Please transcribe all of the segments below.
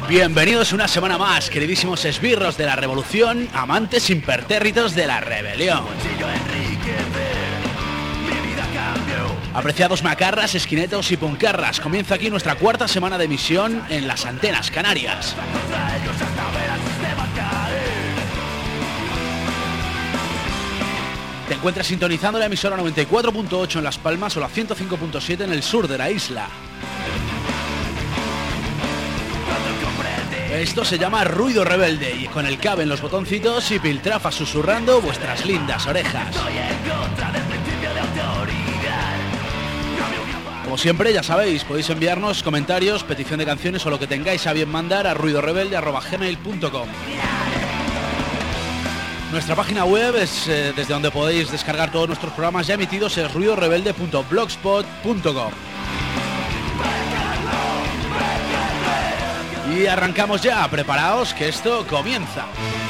Bienvenidos una semana más, queridísimos esbirros de la revolución, amantes impertérritos de la rebelión. Apreciados macarras, esquinetos y puncarras, comienza aquí nuestra cuarta semana de emisión en las antenas canarias. Te encuentras sintonizando la emisora 94.8 en Las Palmas o la 105.7 en el sur de la isla. Esto se llama Ruido Rebelde y con el cable en los botoncitos y piltrafas susurrando vuestras lindas orejas. Como siempre, ya sabéis, podéis enviarnos comentarios, petición de canciones o lo que tengáis a bien mandar a ruidorebelde@gmail.com. Nuestra página web es desde donde podéis descargar todos nuestros programas ya emitidos, es ruidorebelde.blogspot.com. Y arrancamos ya, preparaos que esto comienza.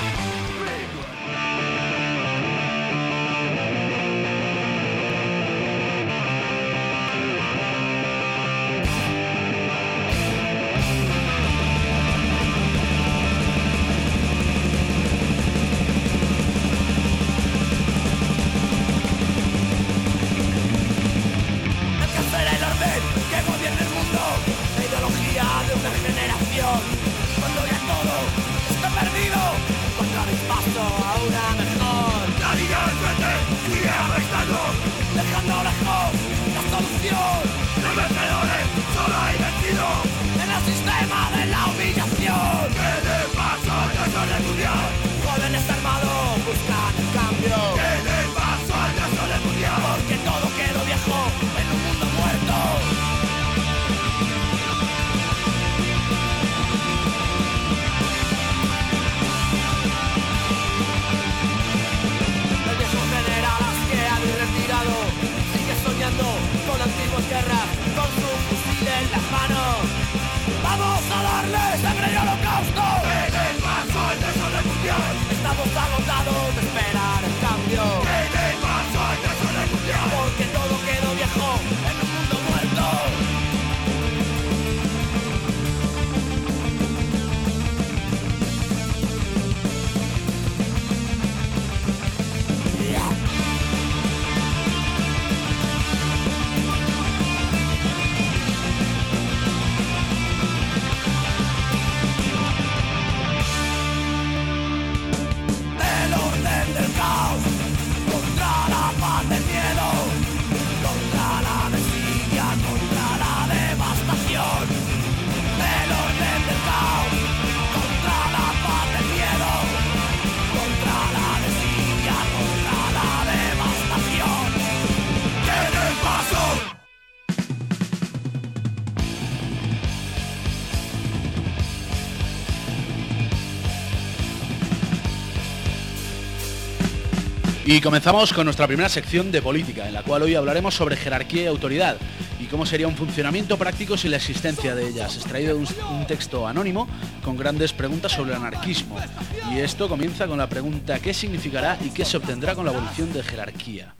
Y comenzamos con nuestra primera sección de política, en la cual hoy hablaremos sobre jerarquía y autoridad y cómo sería un funcionamiento práctico sin la existencia de ellas, extraído de un texto anónimo con grandes preguntas sobre el anarquismo. Y esto comienza con la pregunta: ¿qué significará y qué se obtendrá con la abolición de jerarquía?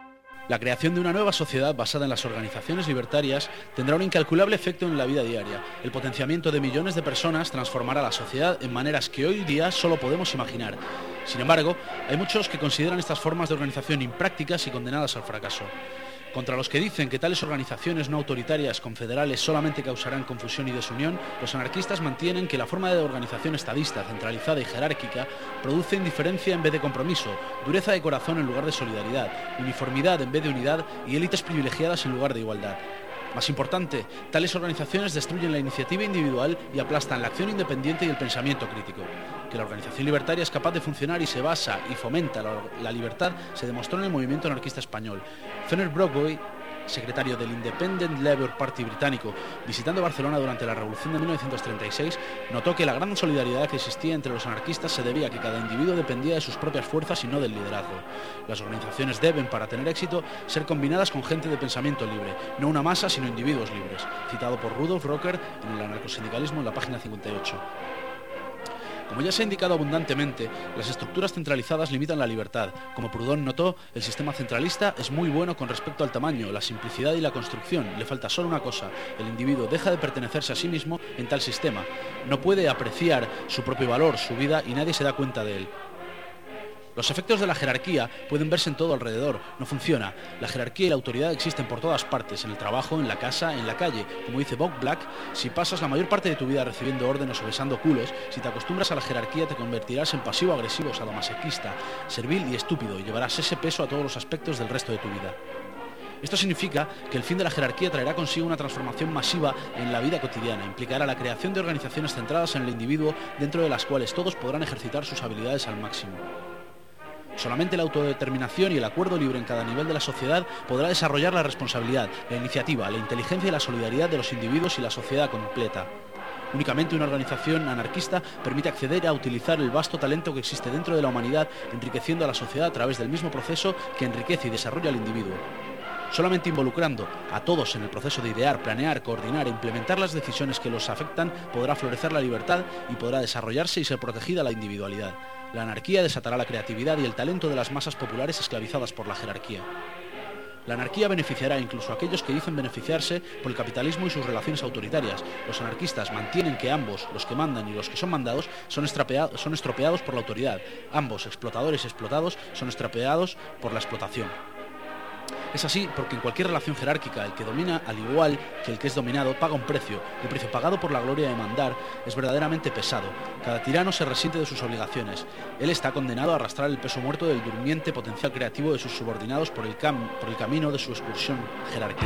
La creación de una nueva sociedad basada en las organizaciones libertarias tendrá un incalculable efecto en la vida diaria. El potenciamiento de millones de personas transformará la sociedad en maneras que hoy día solo podemos imaginar. Sin embargo, hay muchos que consideran estas formas de organización imprácticas y condenadas al fracaso. Contra los que dicen que tales organizaciones no autoritarias confederales solamente causarán confusión y desunión, los anarquistas mantienen que la forma de organización estadista, centralizada y jerárquica produce indiferencia en vez de compromiso, dureza de corazón en lugar de solidaridad, uniformidad en vez de unidad y élites privilegiadas en lugar de igualdad. Más importante, tales organizaciones destruyen la iniciativa individual y aplastan la acción independiente y el pensamiento crítico. Que la organización libertaria es capaz de funcionar y se basa y fomenta la libertad se demostró en el movimiento anarquista español. Fenner Brockway, secretario del Independent Labour Party británico, visitando Barcelona durante la Revolución de 1936, notó que la gran solidaridad que existía entre los anarquistas se debía a que cada individuo dependía de sus propias fuerzas y no del liderazgo. Las organizaciones deben, para tener éxito, ser combinadas con gente de pensamiento libre, no una masa sino individuos libres, citado por Rudolf Rocker en el anarcosindicalismo en la página 58. Como ya se ha indicado abundantemente, las estructuras centralizadas limitan la libertad. Como Proudhon notó, el sistema centralista es muy bueno con respecto al tamaño, la simplicidad y la construcción. Le falta solo una cosa: el individuo deja de pertenecerse a sí mismo en tal sistema. No puede apreciar su propio valor, su vida, y nadie se da cuenta de él. Los efectos de la jerarquía pueden verse en todo alrededor. No funciona. La jerarquía y la autoridad existen por todas partes, en el trabajo, en la casa, en la calle. Como dice Bob Black, si pasas la mayor parte de tu vida recibiendo órdenes o besando culos, si te acostumbras a la jerarquía te convertirás en pasivo-agresivo, sadomasoquista, servil y estúpido, y llevarás ese peso a todos los aspectos del resto de tu vida. Esto significa que el fin de la jerarquía traerá consigo una transformación masiva en la vida cotidiana. Implicará la creación de organizaciones centradas en el individuo, dentro de las cuales todos podrán ejercitar sus habilidades al máximo. Solamente la autodeterminación y el acuerdo libre en cada nivel de la sociedad podrá desarrollar la responsabilidad, la iniciativa, la inteligencia y la solidaridad de los individuos y la sociedad completa. Únicamente una organización anarquista permite acceder a utilizar el vasto talento que existe dentro de la humanidad, enriqueciendo a la sociedad a través del mismo proceso que enriquece y desarrolla al individuo. Solamente involucrando a todos en el proceso de idear, planear, coordinar e implementar las decisiones que los afectan podrá florecer la libertad y podrá desarrollarse y ser protegida la individualidad. La anarquía desatará la creatividad y el talento de las masas populares esclavizadas por la jerarquía. La anarquía beneficiará incluso a aquellos que dicen beneficiarse por el capitalismo y sus relaciones autoritarias. Los anarquistas mantienen que ambos, los que mandan y los que son mandados, son estropeados por la autoridad. Ambos, explotadores y explotados, son estropeados por la explotación. Es así porque en cualquier relación jerárquica el que domina, al igual que el que es dominado, paga un precio. El precio pagado por la gloria de mandar es verdaderamente pesado. Cada tirano se resiente de sus obligaciones. Él está condenado a arrastrar el peso muerto del durmiente potencial creativo de sus subordinados por el camino de su excursión jerárquica.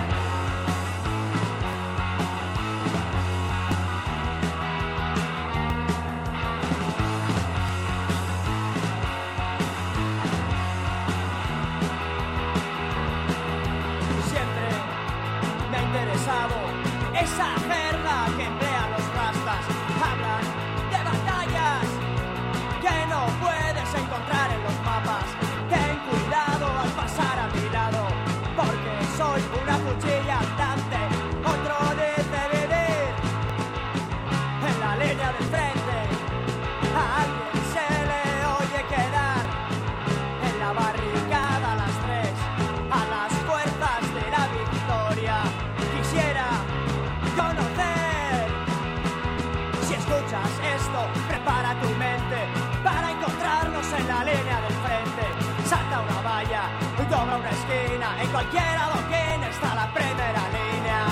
Esa jerga que emplean los rastas. Hablan de batallas que no puedes encontrar en los mapas. Ten cuidado al pasar a mi lado, porque soy una cuchilla andante. Otro dice vivir en la línea del frente. A alguien se le oye quedar en la barricada a las 3, a las fuerzas de la victoria. Quisiera conocer. Si escuchas esto, prepara tu mente para encontrarnos en la línea del frente. Salta una valla, dobla una esquina. En cualquier adoquín está la primera línea.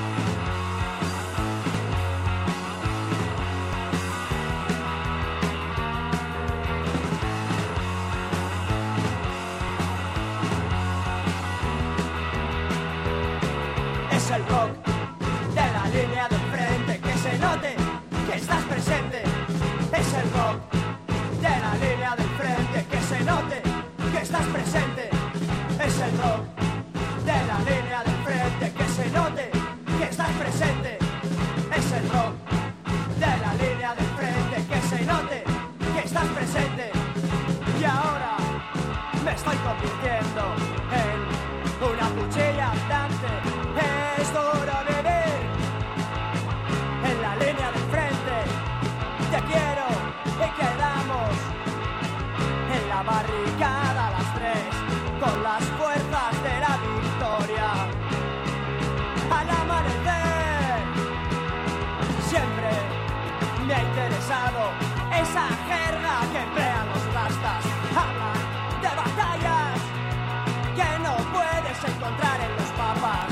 Es el rock de la línea del frente, que se note que estás presente. Es el rock de la línea del frente, que se note que estás presente. Es el rock de la línea del frente, que se note que estás presente. Es el rock de la línea del frente, que se note que estás presente. Y ahora me estoy convirtiendo en una cuchilla andante. Es duro vivir en la línea del frente. Te quiero y quedamos en la barricada a las 3, con las fuerzas de la victoria. Al amanecer siempre me ha interesado esa jerga que emplean los rastas. Hablan de batallas que no puedes encontrar en los mapas.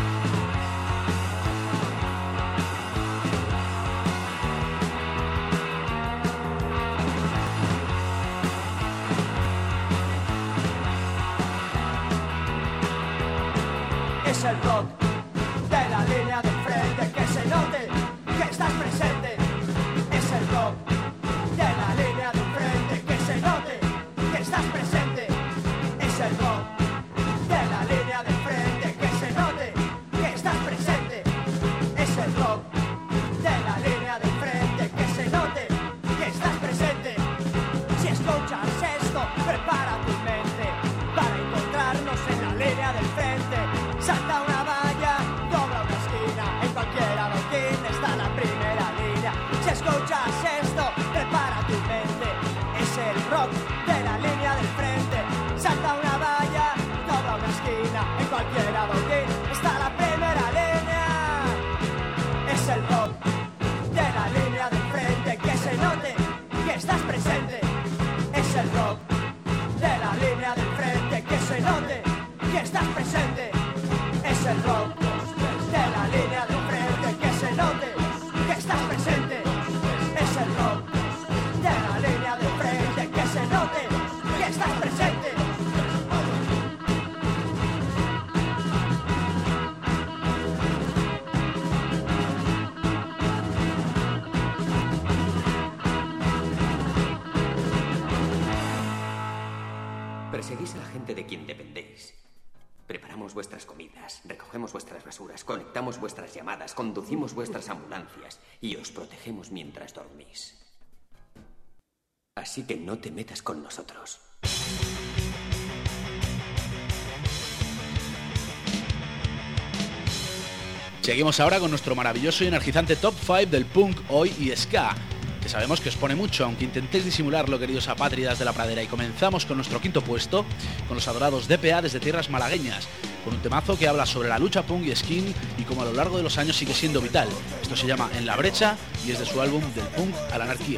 Es el rock de la línea del frente, que se note que estás presente. Es el rock de la línea del frente, que se note que estás presente. Es el rock de la línea del frente, que se note que estás presente. Es el rock de la línea del frente, que se note que estás presente. Si escuchas esto, prepara tu mente para encontrarnos en la línea del frente. Salta una valla, dobla una esquina. En cualquier adoquín está la primera línea. Si escuchas esto, prepara estás presente. Es el rock de la línea de frente, que se note que estás presente. Es el rock de la línea de frente, que se note que estás presente. Perseguís a la gente de quien dependéis. Preparamos vuestras comidas, recogemos vuestras basuras, conectamos vuestras llamadas, conducimos vuestras ambulancias y os protegemos mientras dormís. Así que no te metas con nosotros. Seguimos ahora con nuestro maravilloso y energizante Top 5 del punk, hoy y ska, que sabemos que os pone mucho, aunque intentéis disimularlo, queridos apátridas de la pradera. Y comenzamos con nuestro quinto puesto, con los adorados DPA desde tierras malagueñas, con un temazo que habla sobre la lucha punk y skin y cómo a lo largo de los años sigue siendo vital. Esto se llama En la brecha y es de su álbum Del punk a la anarquía.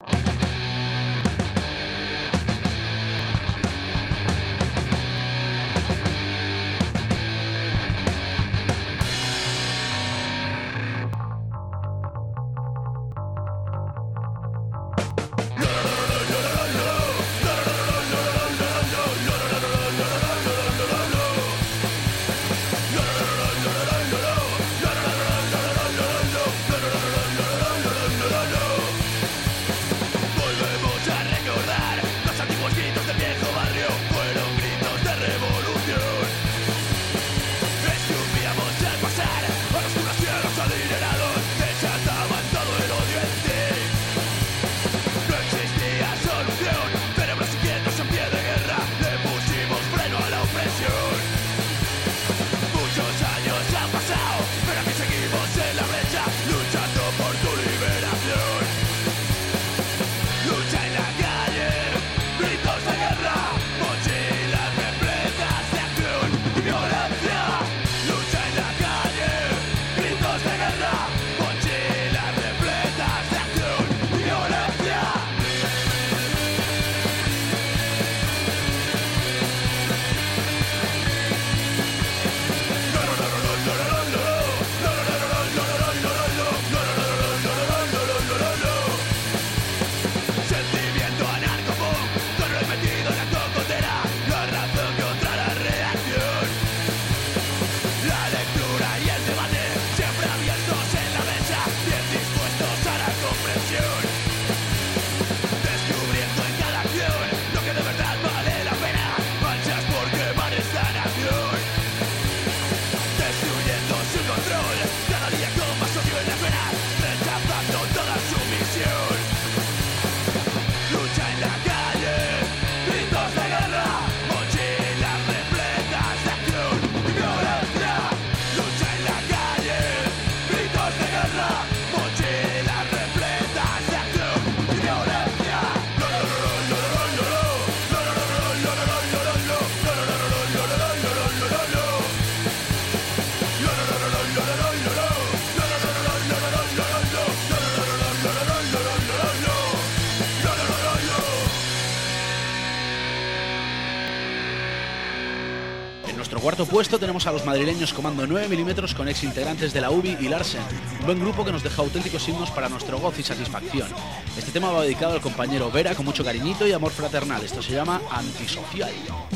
Cuarto puesto tenemos a los madrileños Comando 9mm con ex integrantes de la UBI y Larsen, un buen grupo que nos deja auténticos himnos para nuestro gozo y satisfacción. Este tema va dedicado al compañero Vera con mucho cariñito y amor fraternal. Esto se llama Antisocial.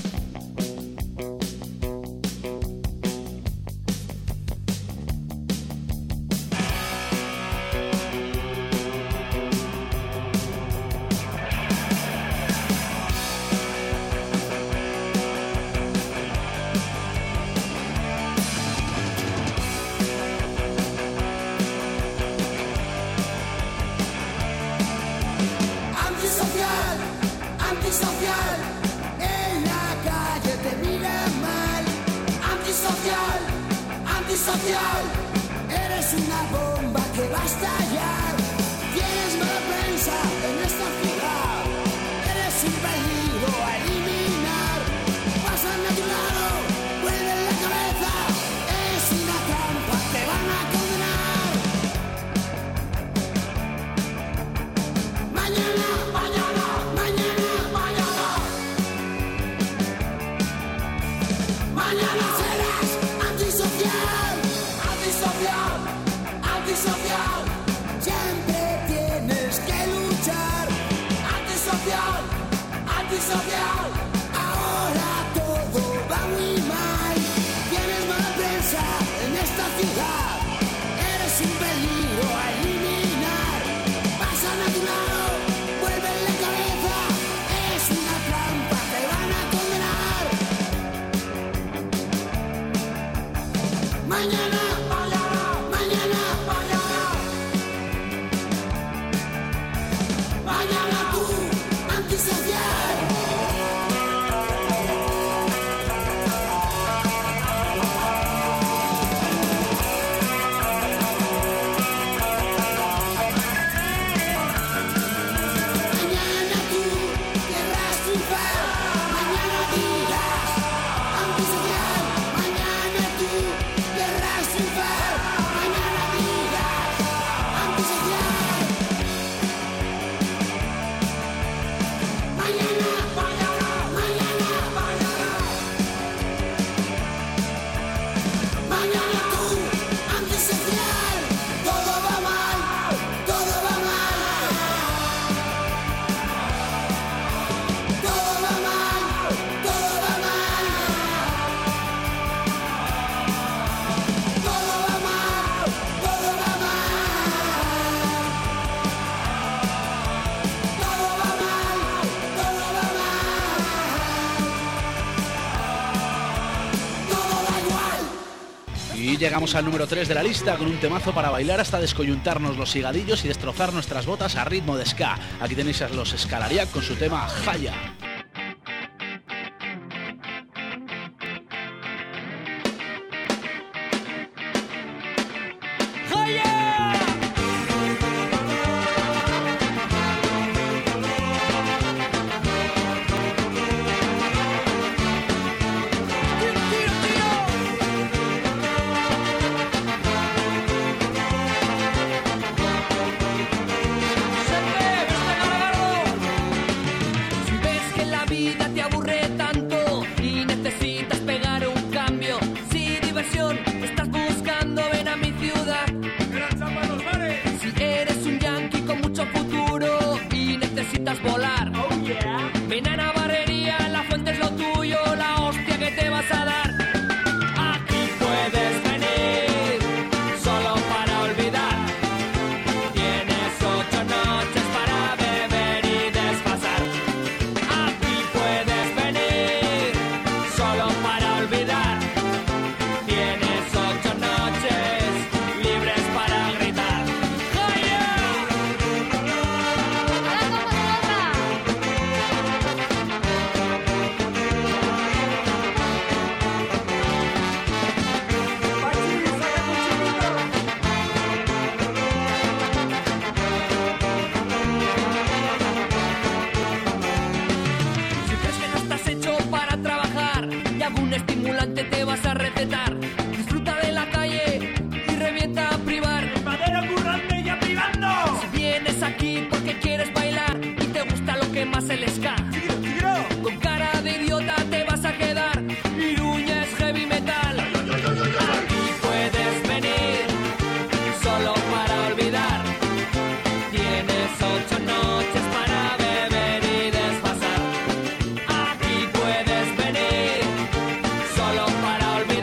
Antisocial, en la calle te miran mal. Antisocial, eres una bomba que va a estallar. Tienes mala prensa en esta ciudad. Eres un peligro a eliminar. Pasan a tu lado, vuelven la cabeza. Es una trampa, te van a condenar. Mañana. Mañana. Mañana, mañana, mañana tú, antisocial. Mañana tú querrás triunfar, mañana dirás antisocial. Mañana tú querrás triunfar, mañana dirás antisocial. Mañana, mañana, mañana tú, antisocial. Todo va mal, todo va mal. Todo va mal, todo va mal. Todo va mal, todo va mal. Todo va mal, todo va mal. Todo da igual. Y llegamos al número 3 de la lista con un temazo para bailar hasta descoyuntarnos los higadillos y destrozar nuestras botas a ritmo de ska. Aquí tenéis a los Scalariac con su tema Jaya. Si ves que la vida te aburre tanto y necesitas pegar un cambio, si diversión estás buscando, ven a mi ciudad. Si eres un yankee con mucho futuro y necesitas volar, ven a Navarrería, La Fuente es lo tuyo, la hostia que te vas a dar. Aquí puedes venir solo para olvidar. Tienes 8 noches para beber y desfasar. Aquí puedes venir solo para olvidar. Tienes 8 noches libres para gritar. Si crees que no estás hecho para trabajar y algún estimulante te vas a recetar, disfruta de la calle y revienta a privar. Si vienes aquí porque quieres bailar y te gusta lo que más el ska, con cara de idiota te vas a quedar. Iruña es heavy metal. Aquí puedes venir solo para olvidar. Tienes 8 noches para beber y desfasar. Aquí puedes venir solo para olvidar.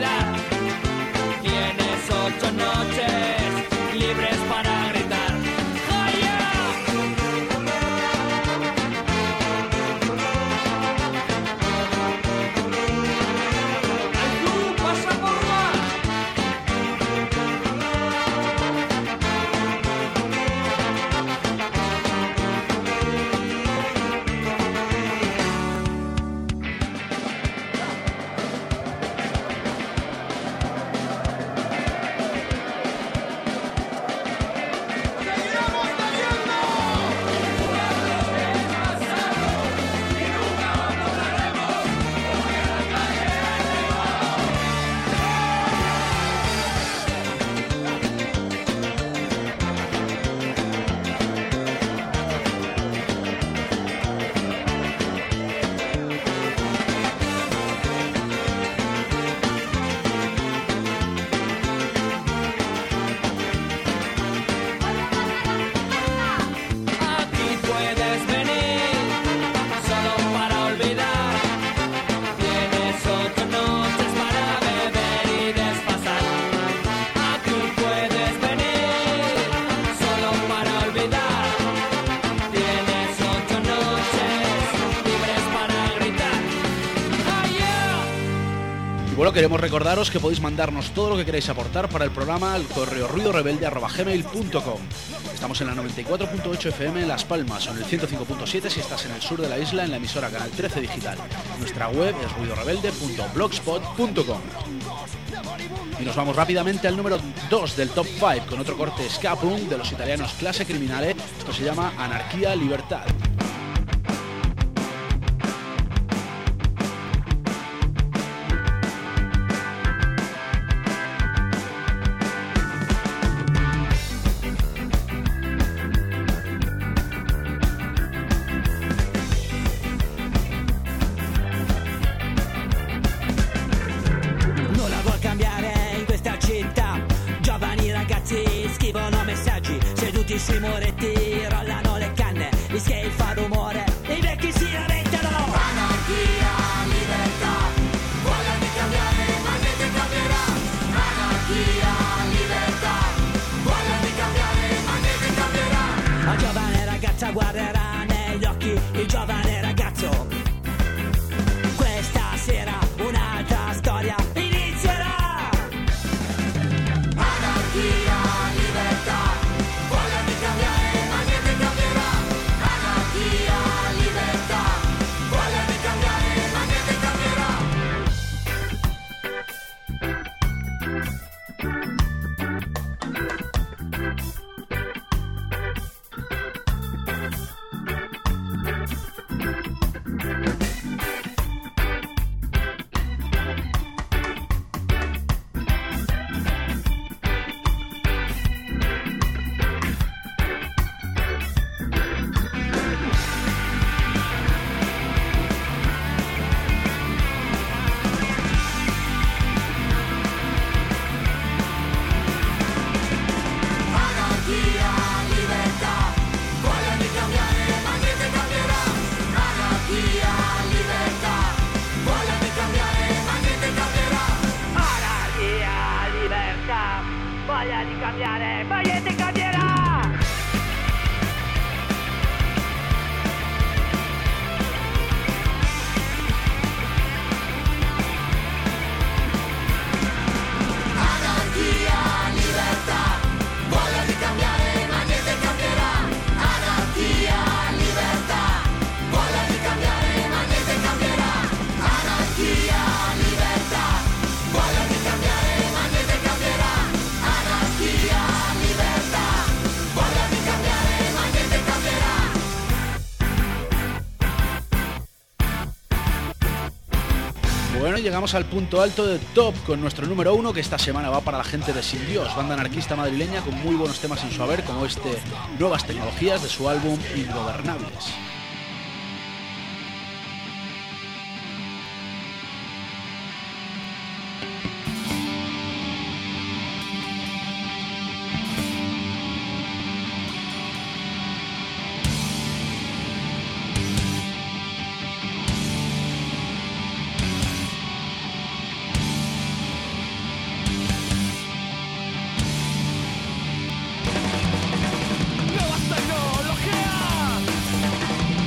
Y bueno, queremos recordaros que podéis mandarnos todo lo que queráis aportar para el programa al correo ruidorebelde@gmail.com. Estamos en la 94.8 FM en Las Palmas o en el 105.7 si estás en el sur de la isla en la emisora Canal 13 Digital. Nuestra web es ruidorebelde.blogspot.com. Y nos vamos rápidamente al número 2 del Top 5 con otro corte ska punk de los italianos Classe Criminale. Esto se llama Anarquía Libertad. Sui muretti rollano le canne, gli skate fa rumore, i vecchi si lamentano. Anarchia, libertà, voglia di cambiare ma niente cambierà. Anarchia, libertà, voglia di cambiare ma niente cambierà. La giovane ragazza guarderà negli occhi il giovane ragazzo. Questa sera un'altra storia inizierà. Anarchia, libertà, voglia di cambiare, ma niente cambierà! Anarchia, libertà, voglia di cambiare, ma niente cambierà! Anarchia, libertà, voglia di cambiare, ma niente cambierà! Anarchia, libertà, voglia di cambiare, ma niente cambierà! Anarchia, libertà, voglia di cambiare, ma niente cambierà. Bueno, llegamos al punto alto de Top con nuestro número 1, que esta semana va para la gente de Sin Dios, banda anarquista madrileña con muy buenos temas en su haber, como este Nuevas Tecnologías de su álbum Ingobernables. Nuevas tecnologías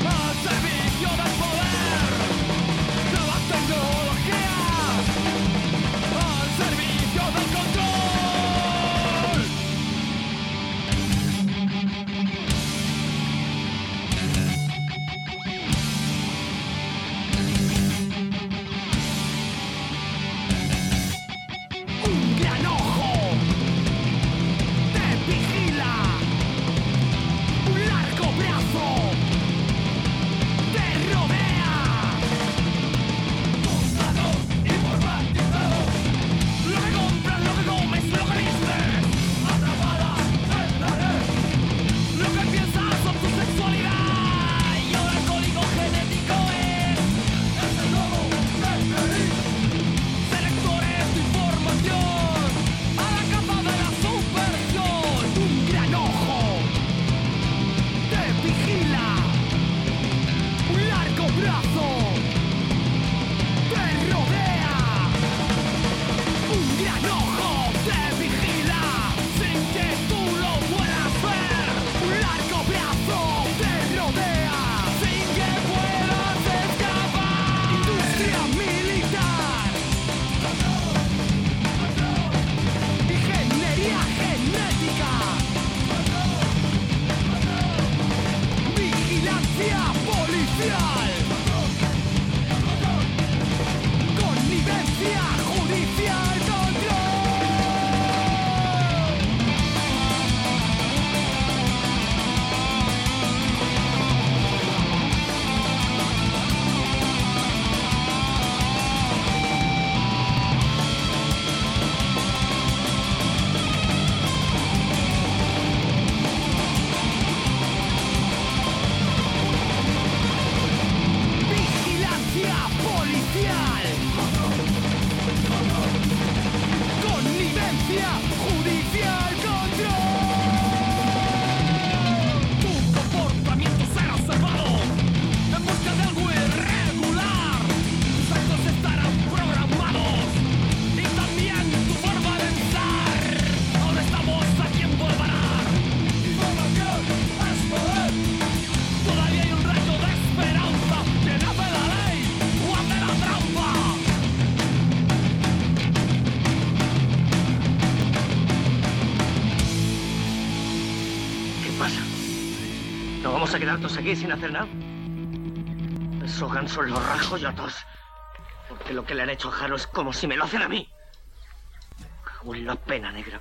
¿Vamos a quedar todos aquí sin hacer nada? Esos gansos los rajo yo a todos. Porque lo que le han hecho a Jaro es como si me lo hacen a mí. Cago en la pena negra.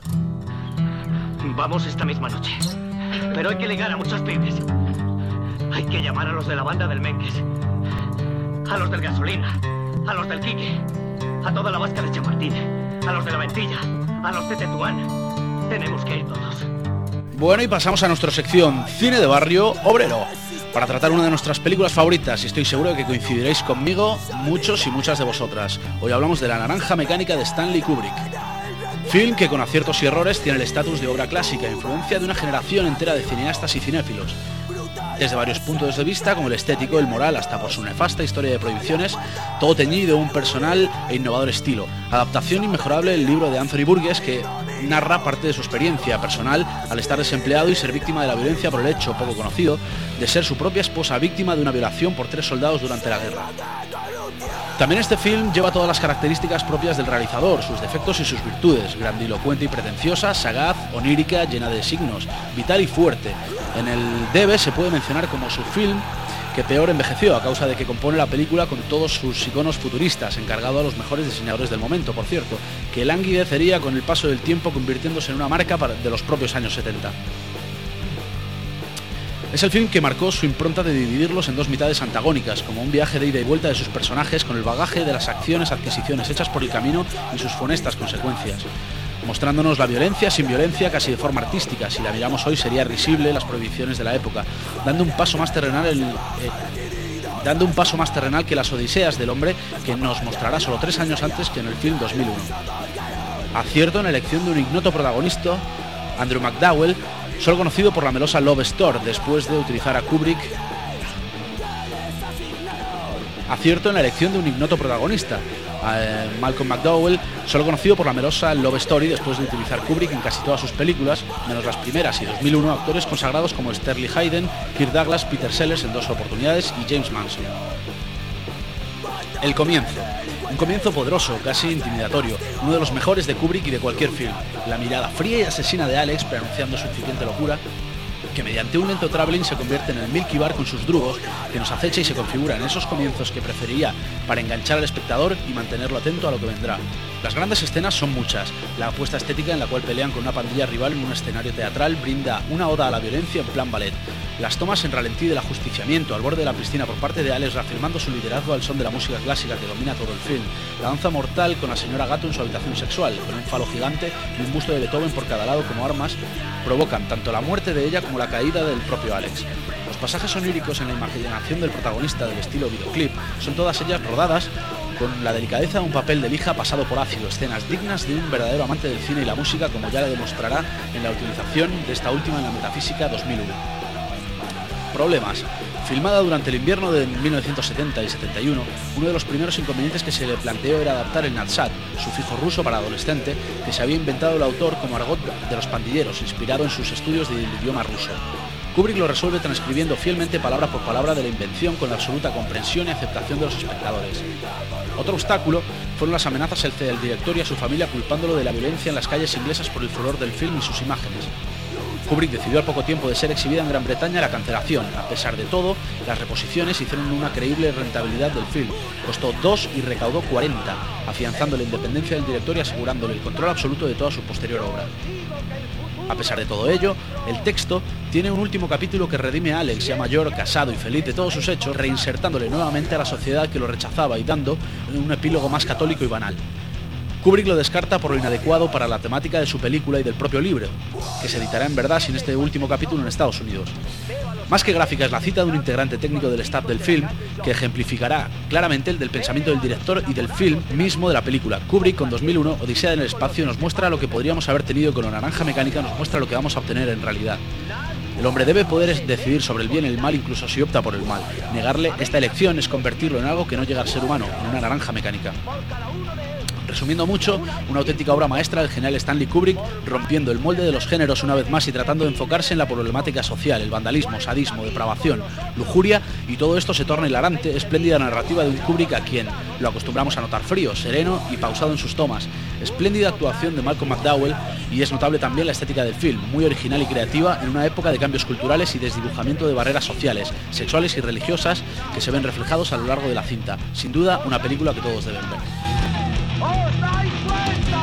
Vamos esta misma noche. Pero hay que ligar a muchos pibes. Hay que llamar a los de la banda del Menques, a los del Gasolina, a los del Quique, a toda la vasca de Chamartín, a los de la Ventilla, a los de Tetuán. Tenemos que ir todos. Bueno, y pasamos a nuestra sección Cine de Barrio Obrero, para tratar una de nuestras películas favoritas, y estoy seguro de que coincidiréis conmigo muchos y muchas de vosotras. Hoy hablamos de La Naranja Mecánica de Stanley Kubrick. Film que con aciertos y errores tiene el estatus de obra clásica, influencia de una generación entera de cineastas y cinéfilos. Desde varios puntos de vista, como el estético, el moral, hasta por su nefasta historia de prohibiciones, todo teñido de un personal e innovador estilo. Adaptación inmejorable del libro de Anthony Burgess, que narra parte de su experiencia personal al estar desempleado y ser víctima de la violencia por el hecho, poco conocido, de ser su propia esposa víctima de una violación por 3 soldados durante la guerra. También este film lleva todas las características propias del realizador, sus defectos y sus virtudes: grandilocuente y pretenciosa, sagaz, onírica, llena de signos, vital y fuerte. En el debe se puede mencionar como su film que peor envejeció, a causa de que compone la película con todos sus iconos futuristas, encargado a los mejores diseñadores del momento, por cierto, que languidecería con el paso del tiempo, convirtiéndose en una marca de los propios años 70. Es el film que marcó su impronta de dividirlos en dos mitades antagónicas, como un viaje de ida y vuelta de sus personajes con el bagaje de las adquisiciones hechas por el camino y sus funestas consecuencias, mostrándonos la violencia sin violencia, casi de forma artística. Si la miramos hoy sería risible las prohibiciones de la época, dando un paso más terrenal que las odiseas del hombre, que nos mostrará solo 3 años antes que en el film 2001. Acierto en la elección de un ignoto protagonista, Andrew McDowell, solo conocido por la melosa Love Story, después de utilizar a Kubrick. Acierto en la elección de un ignoto protagonista, Malcolm McDowell, solo conocido por la melosa Love Story, después de utilizar Kubrick en casi todas sus películas, menos las primeras, y 2001, actores consagrados como Sterling Hayden, Kirk Douglas, Peter Sellers en 2 oportunidades y James Manson. El comienzo. Un comienzo poderoso, casi intimidatorio, uno de los mejores de Kubrick y de cualquier film. La mirada fría y asesina de Alex, pronunciando su incipiente locura, que mediante un lento traveling se convierte en el Milky Bar con sus drugos, que nos acecha y se configura en esos comienzos que preferiría para enganchar al espectador y mantenerlo atento a lo que vendrá. Las grandes escenas son muchas. La apuesta estética en la cual pelean con una pandilla rival en un escenario teatral brinda una oda a la violencia en plan ballet. Las tomas en ralentí del ajusticiamiento al borde de la piscina por parte de Alex, reafirmando su liderazgo al son de la música clásica que domina todo el film. La danza mortal con la señora Gato en su habitación sexual, con un falo gigante y un busto de Beethoven por cada lado como armas, provocan tanto la muerte de ella como la caída del propio Alex. Los pasajes oníricos en la imaginación del protagonista del estilo videoclip son todas ellas rodadas con la delicadeza de un papel de lija pasado por ácido, escenas dignas de un verdadero amante del cine y la música, como ya le demostrará en la utilización de esta última en la Metafísica 2001. Problemas. Filmada durante el invierno de 1970 y 71, uno de los primeros inconvenientes que se le planteó era adaptar el Nadsat, sufijo ruso para adolescente, que se había inventado el autor como argot de los pandilleros, inspirado en sus estudios del idioma ruso. Kubrick lo resuelve transcribiendo fielmente palabra por palabra de la invención con la absoluta comprensión y aceptación de los espectadores. Otro obstáculo fueron las amenazas hacia el director y a su familia, culpándolo de la violencia en las calles inglesas por el furor del film y sus imágenes. Kubrick decidió al poco tiempo de ser exhibida en Gran Bretaña la cancelación. A pesar de todo, las reposiciones hicieron una creíble rentabilidad del film. Costó 2 y recaudó 40, afianzando la independencia del director y asegurándole el control absoluto de toda su posterior obra. A pesar de todo ello, el texto tiene un último capítulo que redime a Alex, ya mayor, casado y feliz de todos sus hechos, reinsertándole nuevamente a la sociedad que lo rechazaba y dando un epílogo más católico y banal. Kubrick lo descarta por lo inadecuado para la temática de su película y del propio libro, que se editará en verdad sin este último capítulo en Estados Unidos. Más que gráfica es la cita de un integrante técnico del staff del film, que ejemplificará claramente el del pensamiento del director y del film mismo de la película. Kubrick, con 2001, Odisea en el espacio, nos muestra lo que podríamos haber tenido con La Naranja Mecánica, nos muestra lo que vamos a obtener en realidad. El hombre debe poder decidir sobre el bien y el mal, incluso si opta por el mal. Negarle esta elección es convertirlo en algo que no llega al ser humano, en una naranja mecánica. Resumiendo mucho, una auténtica obra maestra del genial Stanley Kubrick, rompiendo el molde de los géneros una vez más y tratando de enfocarse en la problemática social, el vandalismo, sadismo, depravación, lujuria, y todo esto se torna hilarante, espléndida narrativa de un Kubrick a quien lo acostumbramos a notar frío, sereno y pausado en sus tomas. Espléndida actuación de Malcolm McDowell, y es notable también la estética del film, muy original y creativa en una época de cambios culturales y desdibujamiento de barreras sociales, sexuales y religiosas que se ven reflejados a lo largo de la cinta. Sin duda, una película que todos deben ver. ¡Os dais cuenta!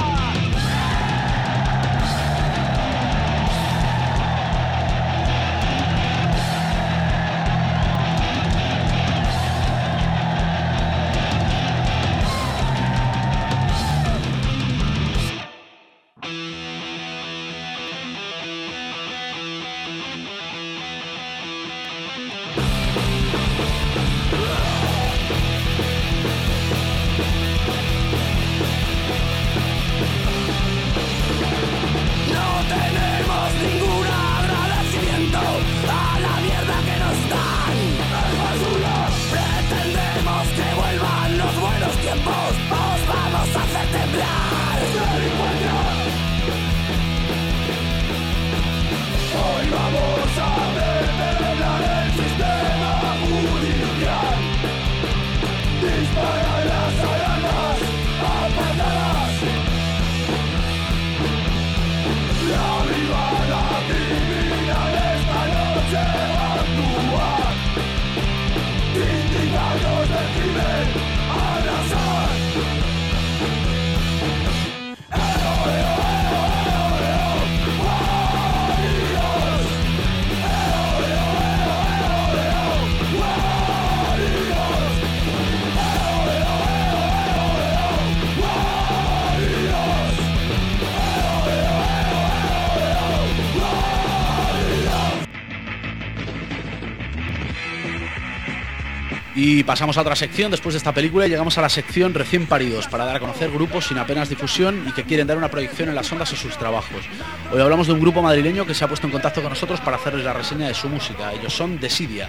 Y pasamos a otra sección. Después de esta película llegamos a la sección Recién Paridos, para dar a conocer grupos sin apenas difusión y que quieren dar una proyección en las ondas a sus trabajos. Hoy hablamos de un grupo madrileño que se ha puesto en contacto con nosotros para hacerles la reseña de su música. Ellos son Desidia.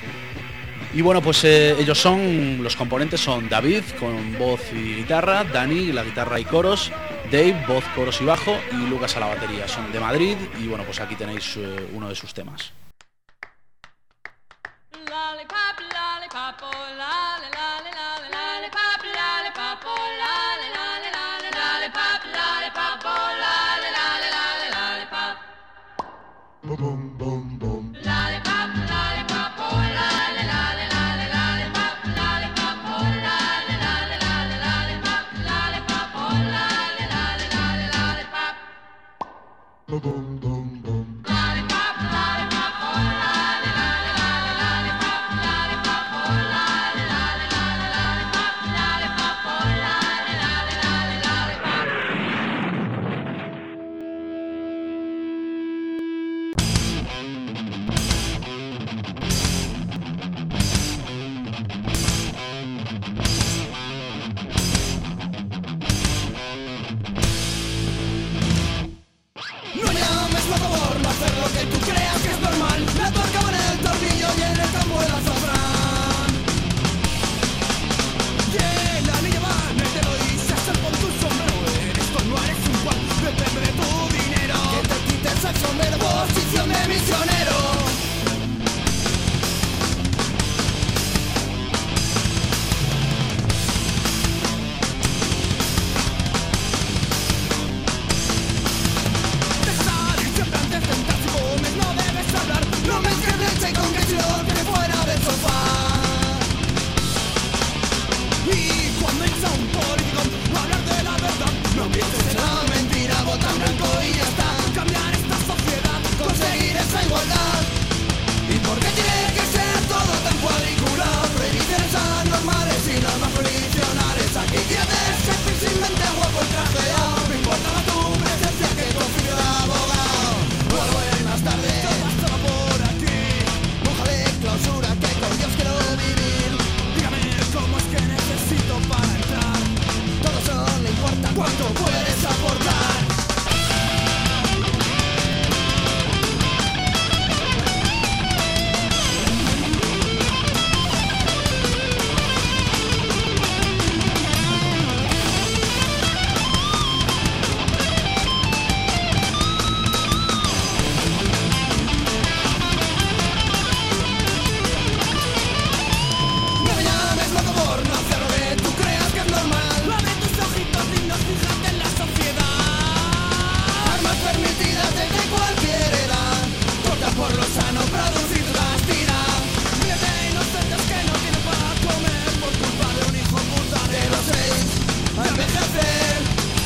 Y bueno, pues ellos son, los componentes son David con voz y guitarra, Dani la guitarra y coros, Dave voz, coros y bajo, y Lucas a la batería. Son de Madrid y bueno, pues aquí tenéis uno de sus temas. Lollipop, lollipop, oh, lolly, lolly, lolly, lollipop, lollipop, oh, lolly, lolly, lolly, lollipop, lollipop, oh, lolly, lolly, lolly, lollipop. Boom, boom, boom. Lollipop, lollipop, oh, lolly, lolly, lolly, lollipop, lollipop, oh, lolly, lolly, lolly, lollipop, lollipop, oh, lolly, lolly, lolly, lollipop. Boom, boom, boom. Lollipop, lollipop,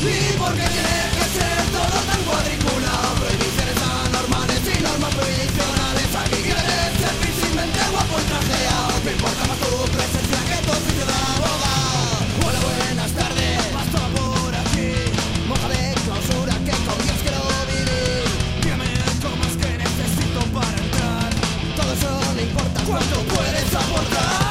¿Y por qué tiene que ser todo tan cuadriculado? Prohibiciones anormales y normas prohibicionales. Aquí quieres ser físicamente guapo y trajeado. Me importa más tu presencia que tu oficio de abogado. Hola, buenas tardes, paso por aquí. Moja de clausura que con Dios quiero vivir. Dígame cómo es que necesito para entrar. Todo eso no importa, ¿cuánto puedes aportar?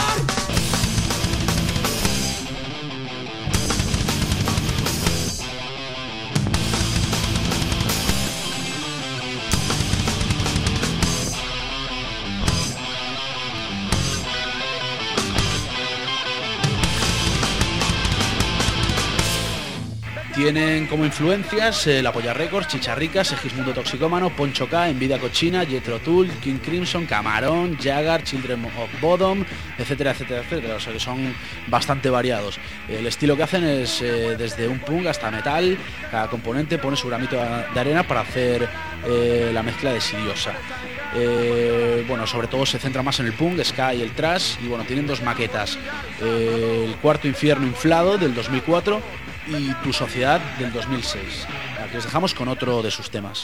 Tienen como influencias La Polla Records, Chicharricas, Segismundo Toxicómano, Poncho K, Envidia Cochina, Jethro Tull, King Crimson, Camarón, Jagger, Children of Bodom, etcétera, etcétera, etcétera. O sea que son bastante variados. El estilo que hacen es desde un punk hasta metal. Cada componente pone su gramito de arena para hacer la mezcla desidiosa. Bueno, sobre todo se centra más en el punk, ska y el thrash. Y bueno, tienen dos maquetas. El Cuarto Infierno Inflado del 2004 y Tu Sociedad del 2006. Aquí os dejamos con otro de sus temas.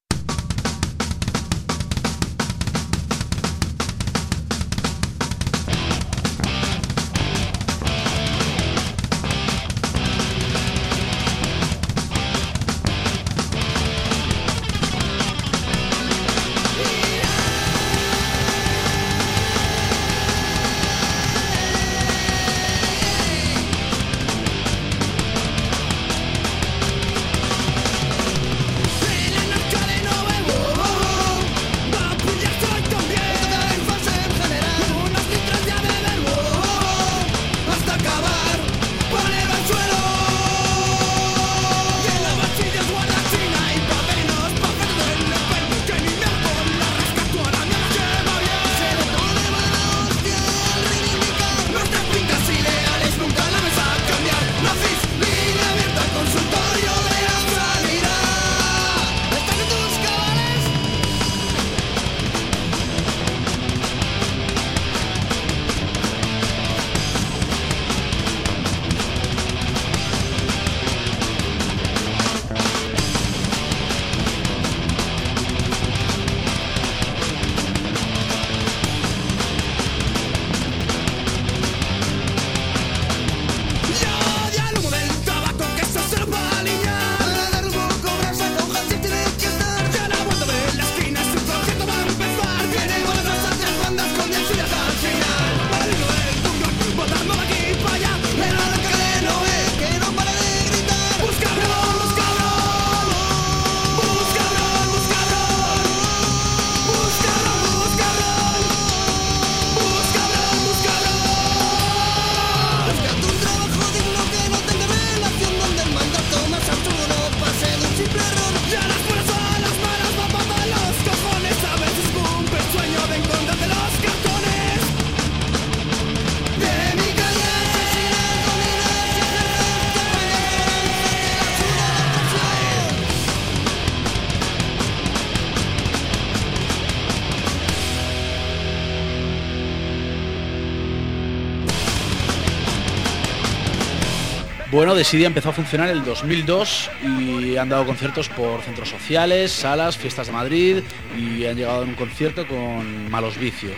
Bueno, Desidia empezó a funcionar en el 2002 y han dado conciertos por centros sociales, salas, fiestas de Madrid y han llegado en un concierto con Malos Vicios.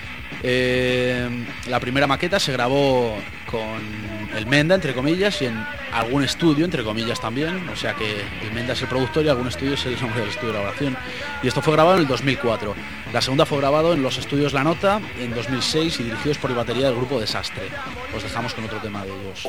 La primera maqueta se grabó con el Menda, entre comillas, y en algún estudio, entre comillas también, o sea que el Menda es el productor y algún estudio es el nombre del estudio de grabación. Y esto fue grabado en el 2004. La segunda fue grabado en los estudios La Nota en 2006 y dirigidos por el batería del grupo Desastre. Os dejamos con otro tema de ellos.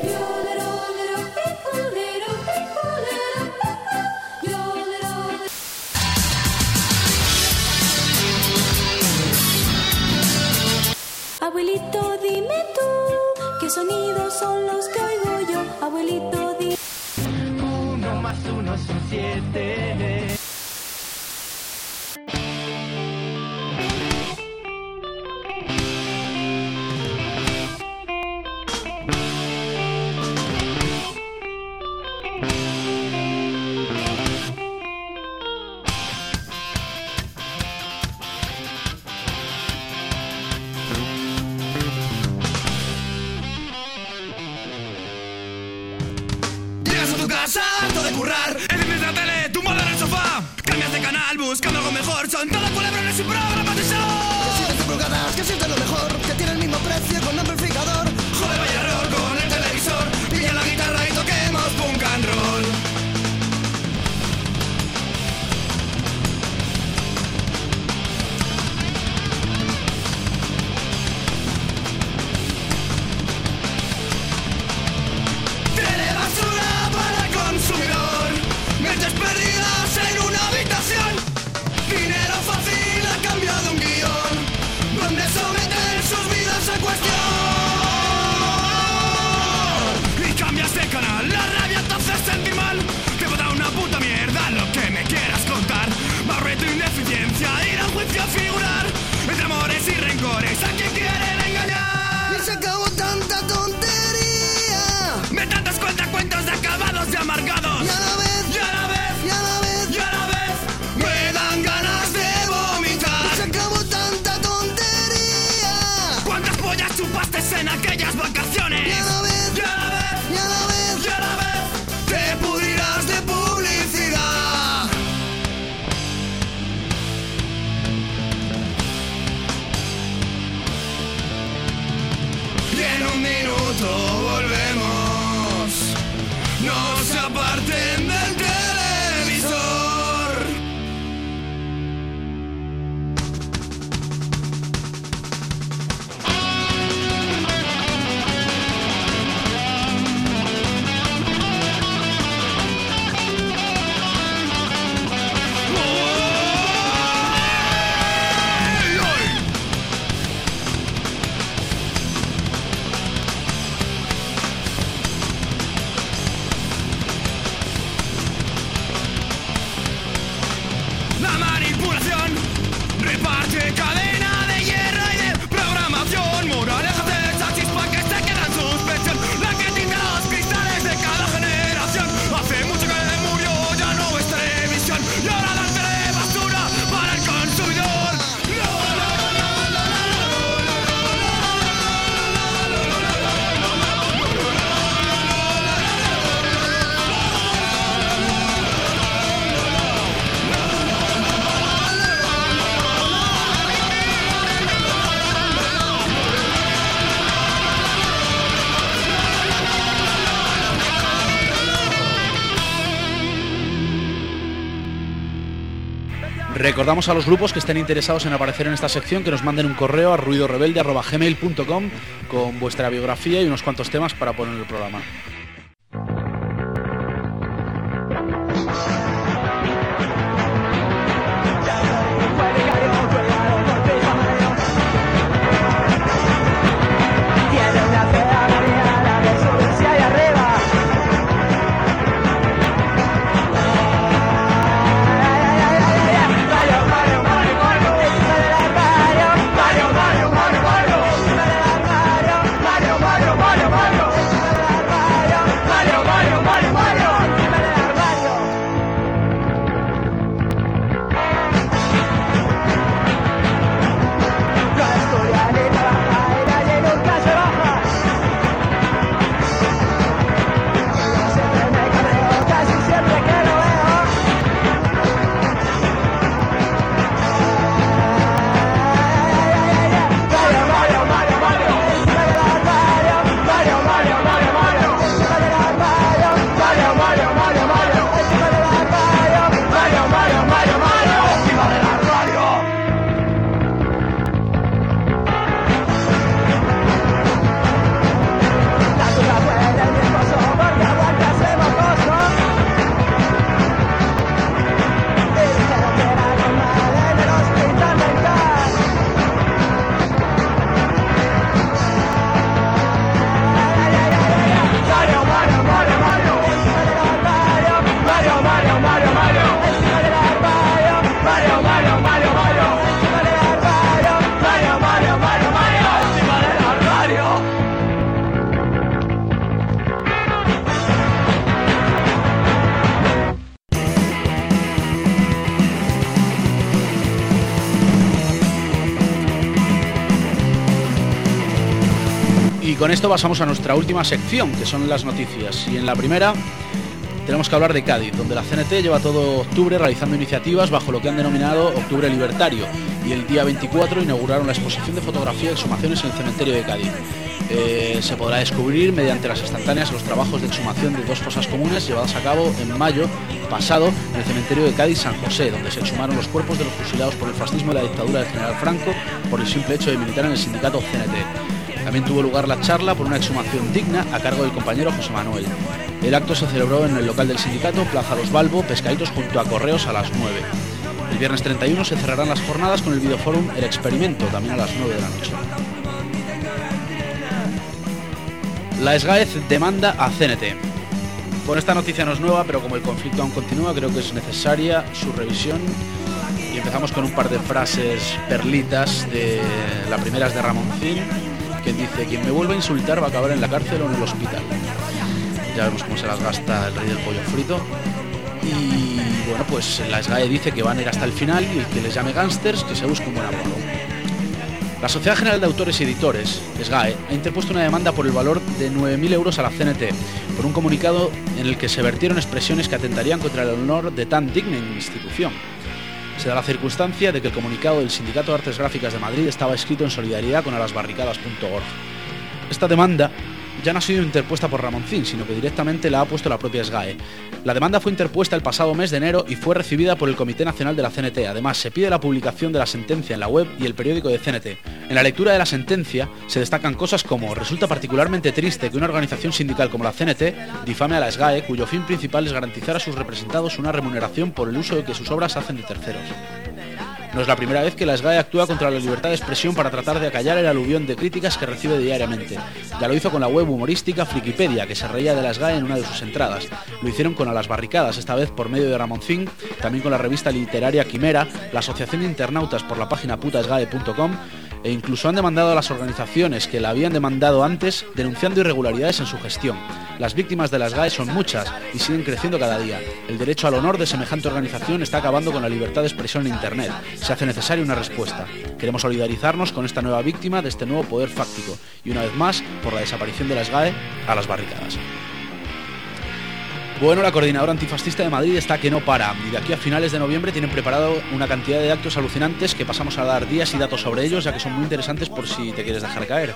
Abuelito, dime tú, ¿qué sonidos son los que oigo yo? Abuelito, dime... 1 más 1 son 7. Llegas a tu casa estás harto de currar. Enciendes la tele, tumbado en el sofá. Cambias de canal buscando algo mejor. Son todos culebrones y programas de show. Que 7 pulgadas, que sientes lo mejor. Que tiene el mismo precio con amplificador. Joder, vaya error con el televisor. Pilla la guitarra y toquemos punk and roll. Telebasura para el consumidor. Mentes perdidas en una habitación. Dinero fácil a cambio de un guión, donde someten sus vidas a cuestión. Y cambias de canal, la rabia te hace sentir mal. Te va a dar una puta mierda lo que me quieras contar. Barre tu ineficiencia, ir a juicio a figurar. Entre amores y rencores, a quien quieren engañar. Y se acabó tanta tontería. Me tantos cuentos de acabados y amargados. Y a la vez, Y a la vez, y a la vez, y a la vez, me dan ganas de vomitar. y se acabó tanta tontería. ¿Cuántas pollas chupaste en aquellas vacaciones? Y a la vez, Y a la vez, y a la vez, y a la vez, te pudrirás de publicidad. Y en un minuto volvemos. No se aparten del televisor. La manipulación reparte cadena de hierro y de programación. Moraleja de esa chispa que se queda en suspensión, la que tinta los cristales de cada generación. Hace mucho que murió, ya no es televisión, y ahora dan telebasura para el consumidor. Recordamos a los grupos que estén interesados en aparecer en esta sección que nos manden un correo a ruidorebelde@gmail.com con vuestra biografía y unos cuantos temas para poner en el programa. Y con esto pasamos a nuestra última sección, que son las noticias. Y en la primera tenemos que hablar de Cádiz, donde la CNT lleva todo octubre realizando iniciativas bajo lo que han denominado Octubre Libertario, y el día 24 inauguraron la exposición de fotografía y exhumaciones en el cementerio de Cádiz. Se podrá descubrir mediante las instantáneas los trabajos de exhumación de 2 fosas comunes llevadas a cabo en mayo pasado en el cementerio de Cádiz San José, donde se exhumaron los cuerpos de los fusilados por el fascismo y la dictadura del general Franco por el simple hecho de militar en el sindicato CNT. También tuvo lugar la charla por una exhumación digna a cargo del compañero José Manuel. El acto se celebró en el local del sindicato, Plaza Los Balbo, Pescaditos, junto a Correos, a las 9. El viernes 31 se cerrarán las jornadas con el videoforum El Experimento, también a las 9 de la noche. La SGAE demanda a CNT. Bueno, esta noticia no es nueva, pero como el conflicto aún continúa, creo que es necesaria su revisión. Y empezamos con un par de frases perlitas. La primera es de Ramoncín, que dice: quien me vuelva a insultar va a acabar en la cárcel o en el hospital. Ya vemos cómo se las gasta el rey del pollo frito. Y bueno, pues la SGAE dice que van a ir hasta el final y el que les llame gángsters que se busque un buen abogado. La Sociedad General de Autores y Editores, SGAE, ha interpuesto una demanda por el valor de 9.000 euros a la CNT por un comunicado en el que se vertieron expresiones que atentarían contra el honor de tan digna institución. Se da la circunstancia de que el comunicado del Sindicato de Artes Gráficas de Madrid estaba escrito en solidaridad con alasbarricadas.org. Esta demanda ya no ha sido interpuesta por Ramoncín, sino que directamente la ha puesto la propia SGAE. La demanda fue interpuesta el pasado mes de enero y fue recibida por el Comité Nacional de la CNT. Además, se pide la publicación de la sentencia en la web y el periódico de CNT. En la lectura de la sentencia se destacan cosas como: resulta particularmente triste que una organización sindical como la CNT difame a la SGAE, cuyo fin principal es garantizar a sus representados una remuneración por el uso de que sus obras hacen de terceros. No es la primera vez que la SGAE actúa contra la libertad de expresión para tratar de acallar el aluvión de críticas que recibe diariamente. Ya lo hizo con la web humorística Frikipedia, que se reía de la SGAE en una de sus entradas. Lo hicieron con A las Barricadas, esta vez por medio de Ramoncín, también con la revista literaria Quimera, la Asociación de Internautas por la página putasgae.com, e incluso han demandado a las organizaciones que la habían demandado antes, denunciando irregularidades en su gestión. Las víctimas de la SGAE son muchas y siguen creciendo cada día. El derecho al honor de semejante organización está acabando con la libertad de expresión en Internet. Se hace necesaria una respuesta. Queremos solidarizarnos con esta nueva víctima de este nuevo poder fáctico y, una vez más, por la desaparición de la SGAE, a las barricadas. Bueno, la Coordinadora Antifascista de Madrid está que no para, y de aquí a finales de noviembre tienen preparado una cantidad de actos alucinantes que pasamos a dar días y datos sobre ellos, ya que son muy interesantes por si te quieres dejar caer.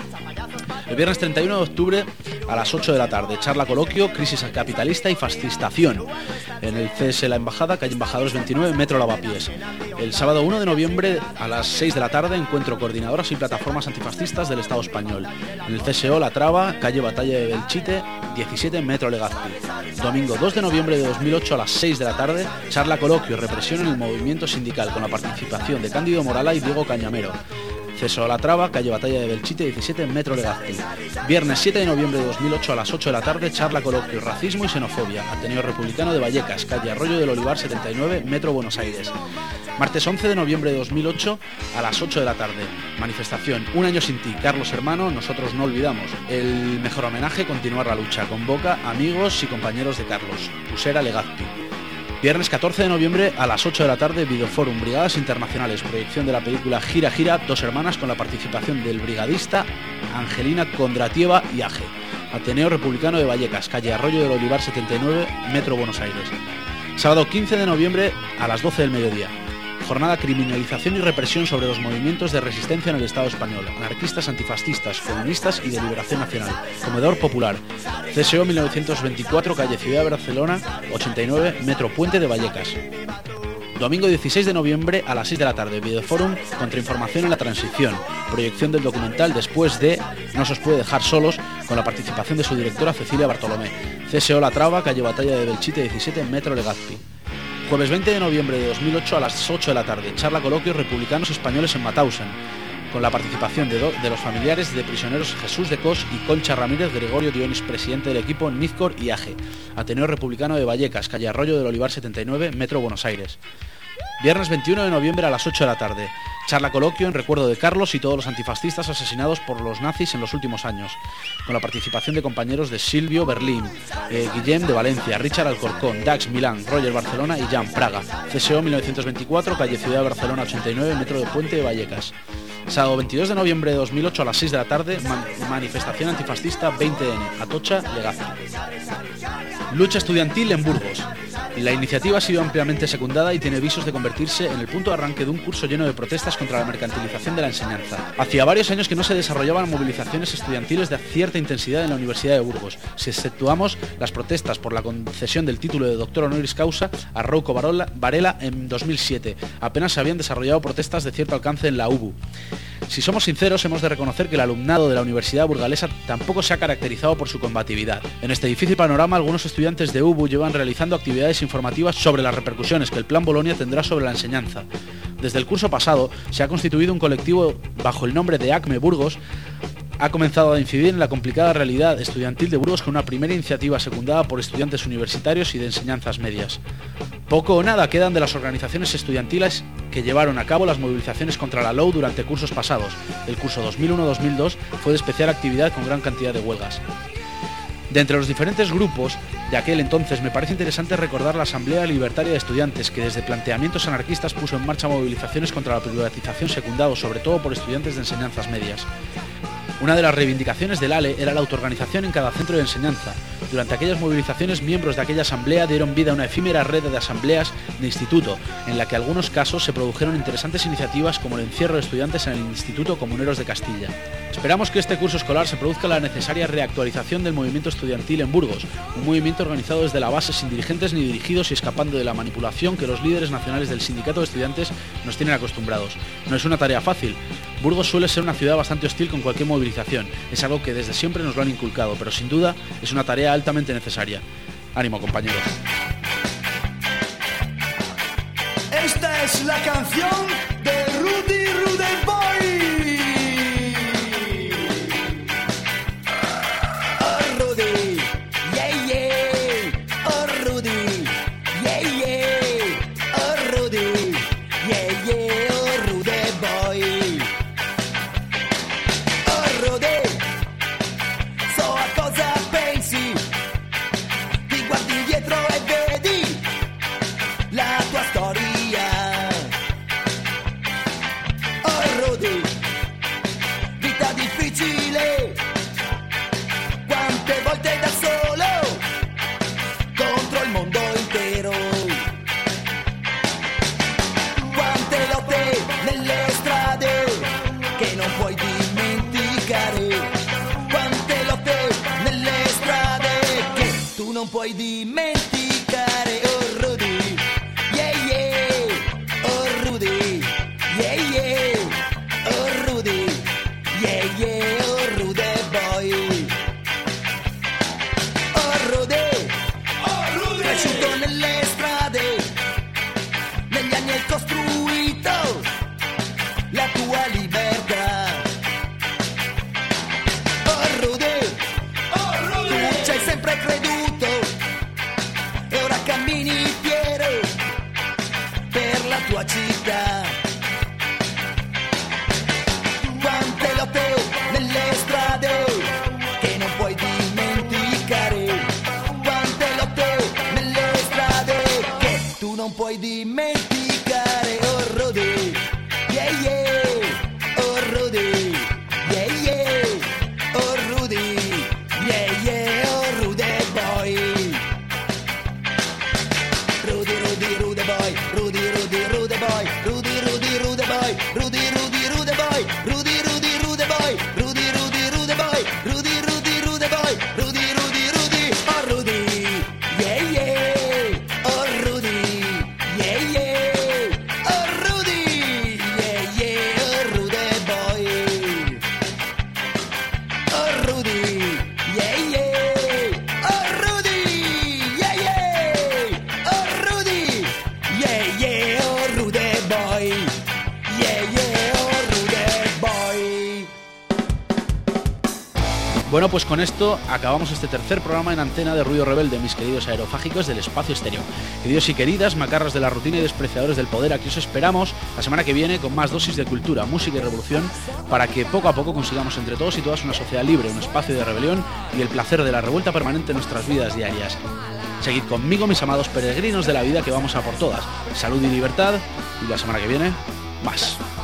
El viernes 31 de octubre a las 8 de la tarde, charla coloquio, crisis capitalista y fascistación, en el CS La Embajada, calle Embajadores 29, metro Lavapiés. El sábado 1 de noviembre a las 6 de la tarde, encuentro coordinadoras y plataformas antifascistas del Estado español. En el CSO La Traba, calle Batalla de Belchite, 17, metro Legazpi. Domingo 2 de noviembre de 2008 a las 6 de la tarde, charla coloquio, represión en el movimiento sindical, con la participación de Cándido Morala y Diego Cañamero. CSO La Traba, calle Batalla de Belchite, 17, metro Legazpi. Viernes 7 de noviembre de 2008 a las 8 de la tarde, charla coloquio, racismo y xenofobia, Ateneo Republicano de Vallecas, calle Arroyo del Olivar 79, metro Buenos Aires. Martes 11 de noviembre de 2008 a las 8 de la tarde, manifestación Un año sin ti, Carlos Hermano, nosotros no olvidamos. El mejor homenaje, continuar la lucha, convoca amigos y compañeros de Carlos, Usera Legazpi. Viernes 14 de noviembre a las 8 de la tarde, Videoforum Brigadas Internacionales, proyección de la película Gira Gira, Dos hermanas, con la participación del brigadista Angelina Kondratieva y Aje. Ateneo Republicano de Vallecas, calle Arroyo del Olivar 79, metro Buenos Aires. Sábado 15 de noviembre a las 12 del mediodía. Jornada Criminalización y Represión sobre los movimientos de resistencia en el Estado español, anarquistas, antifascistas, comunistas y de liberación nacional. Comedor Popular, CSO 1924, calle Ciudad de Barcelona, 89, metro Puente de Vallecas. Domingo 16 de noviembre a las 6 de la tarde, Videoforum Contrainformación en la Transición, proyección del documental Después de No se os puede dejar solos, con la participación de su directora Cecilia Bartolomé. CSO La Traba, calle Batalla de Belchite 17, metro Legazpi. Jueves 20 de noviembre de 2008 a las 8 de la tarde, charla coloquio Republicanos Españoles en Mauthausen, con la participación de los familiares de prisioneros Jesús de Cos y Concha Ramírez, Gregorio Dionis, presidente del equipo Nizcor y AGE. Ateneo Republicano de Vallecas, calle Arroyo del Olivar 79, metro Buenos Aires. Viernes 21 de noviembre a las 8 de la tarde, charla coloquio en recuerdo de Carlos y todos los antifascistas asesinados por los nazis en los últimos años, con la participación de compañeros de Silvio Berlín, Guillem de Valencia, Richard Alcorcón, Dax Milán, Roger Barcelona y Jan Praga. CSO 1924, calle Ciudad de Barcelona 89, metro de Puente de Vallecas. Sábado 22 de noviembre de 2008 a las 6 de la tarde, manifestación antifascista 20N, Atocha, Legazpi. Lucha estudiantil en Burgos. La iniciativa ha sido ampliamente secundada y tiene visos de convertirse en el punto de arranque de un curso lleno de protestas contra la mercantilización de la enseñanza. Hacía varios años que no se desarrollaban movilizaciones estudiantiles de cierta intensidad en la Universidad de Burgos, si exceptuamos las protestas por la concesión del título de doctor honoris causa a Rouco Varela en 2007. Apenas se habían desarrollado protestas de cierto alcance en la UBU. Si somos sinceros, hemos de reconocer que el alumnado de la Universidad burgalesa tampoco se ha caracterizado por su combatividad. En este difícil panorama, algunos estudiantes de UBU llevan realizando actividades informativas sobre las repercusiones que el Plan Bolonia tendrá sobre la enseñanza. Desde el curso pasado, se ha constituido un colectivo bajo el nombre de ACME Burgos. Ha comenzado a incidir en la complicada realidad estudiantil de Burgos con una primera iniciativa secundada por estudiantes universitarios y de enseñanzas medias. Poco o nada quedan de las organizaciones estudiantiles que llevaron a cabo las movilizaciones contra la LOU durante cursos pasados. El curso 2001-2002 fue de especial actividad con gran cantidad de huelgas. De entre los diferentes grupos de aquel entonces me parece interesante recordar la Asamblea Libertaria de Estudiantes, que desde planteamientos anarquistas puso en marcha movilizaciones contra la privatización secundado sobre todo por estudiantes de enseñanzas medias. Una de las reivindicaciones del ALE era la autoorganización en cada centro de enseñanza. Durante aquellas movilizaciones, miembros de aquella asamblea dieron vida a una efímera red de asambleas de instituto, en la que en algunos casos se produjeron interesantes iniciativas como el encierro de estudiantes en el Instituto Comuneros de Castilla. Esperamos que este curso escolar se produzca la necesaria reactualización del movimiento estudiantil en Burgos, un movimiento organizado desde la base sin dirigentes ni dirigidos y escapando de la manipulación que los líderes nacionales del sindicato de estudiantes nos tienen acostumbrados. No es una tarea fácil. Burgos suele ser una ciudad bastante hostil con cualquier movilización, es algo que desde siempre nos lo han inculcado, pero sin duda es una tarea altamente necesaria. Ánimo, compañeros. Esta es la canción de Rudy Boy. Oh Rudy, yeah yeah. Oh Rudy, yeah yeah. Oh Rudy, yeah yeah. Oh Rudy Boy. Oh Rudy, so a cosa pensi? Ti guardi indietro e vedi la tua storia. Oh Rudy, vita difficile, quante volte da solo contro il mondo intero, quante lotte nelle strade che non puoi dimenticare, quante lotte nelle strade che tu non puoi dimenticare. Oh Rudy, yeah yeah. Oh Rudy, yeah yeah. Oh Rudy, yeah yeah. Oh Rudy Boy. Oh Rudy, cresciuto nelle strade, negli anni hai costruito la tua libertà. Oh Rudy, tu ci hai sempre creduto e ora cammini fiero per la tua città. Quante lotte nelle strade che non puoi dimenticare, quante lotte nelle strade che tu non puoi dimenticare. Oh Rudy, yeah yeah. Oh Rudy, yeah yeah. Oh Rudy, yeah yeah. Oh Rudy Boy. Rudy Boy, Rudy Boy, Rudy Boy, Rudy Boy, Rudy Boy, Rudy Boy, Rudy, oh Rudy, yeah yeah, oh Rudy, yeah yeah, oh Rudy, yeah yeah, oh Rudy Boy, oh Rudy, yeah yeah, oh Rudy, yeah yeah, oh Rudy, yeah yeah, oh Rudy Boy, yeah yeah, oh Rudy Boy. Bueno, pues con esto acabamos este tercer programa en antena de Ruido Rebelde, mis queridos aerofágicos del espacio exterior. Queridos y queridas, macarras de la rutina y despreciadores del poder, aquí os esperamos la semana que viene con más dosis de cultura, música y revolución para que poco a poco consigamos entre todos y todas una sociedad libre, un espacio de rebelión y el placer de la revuelta permanente en nuestras vidas diarias. Seguid conmigo, mis amados peregrinos de la vida, que vamos a por todas. Salud y libertad, y la semana que viene, más.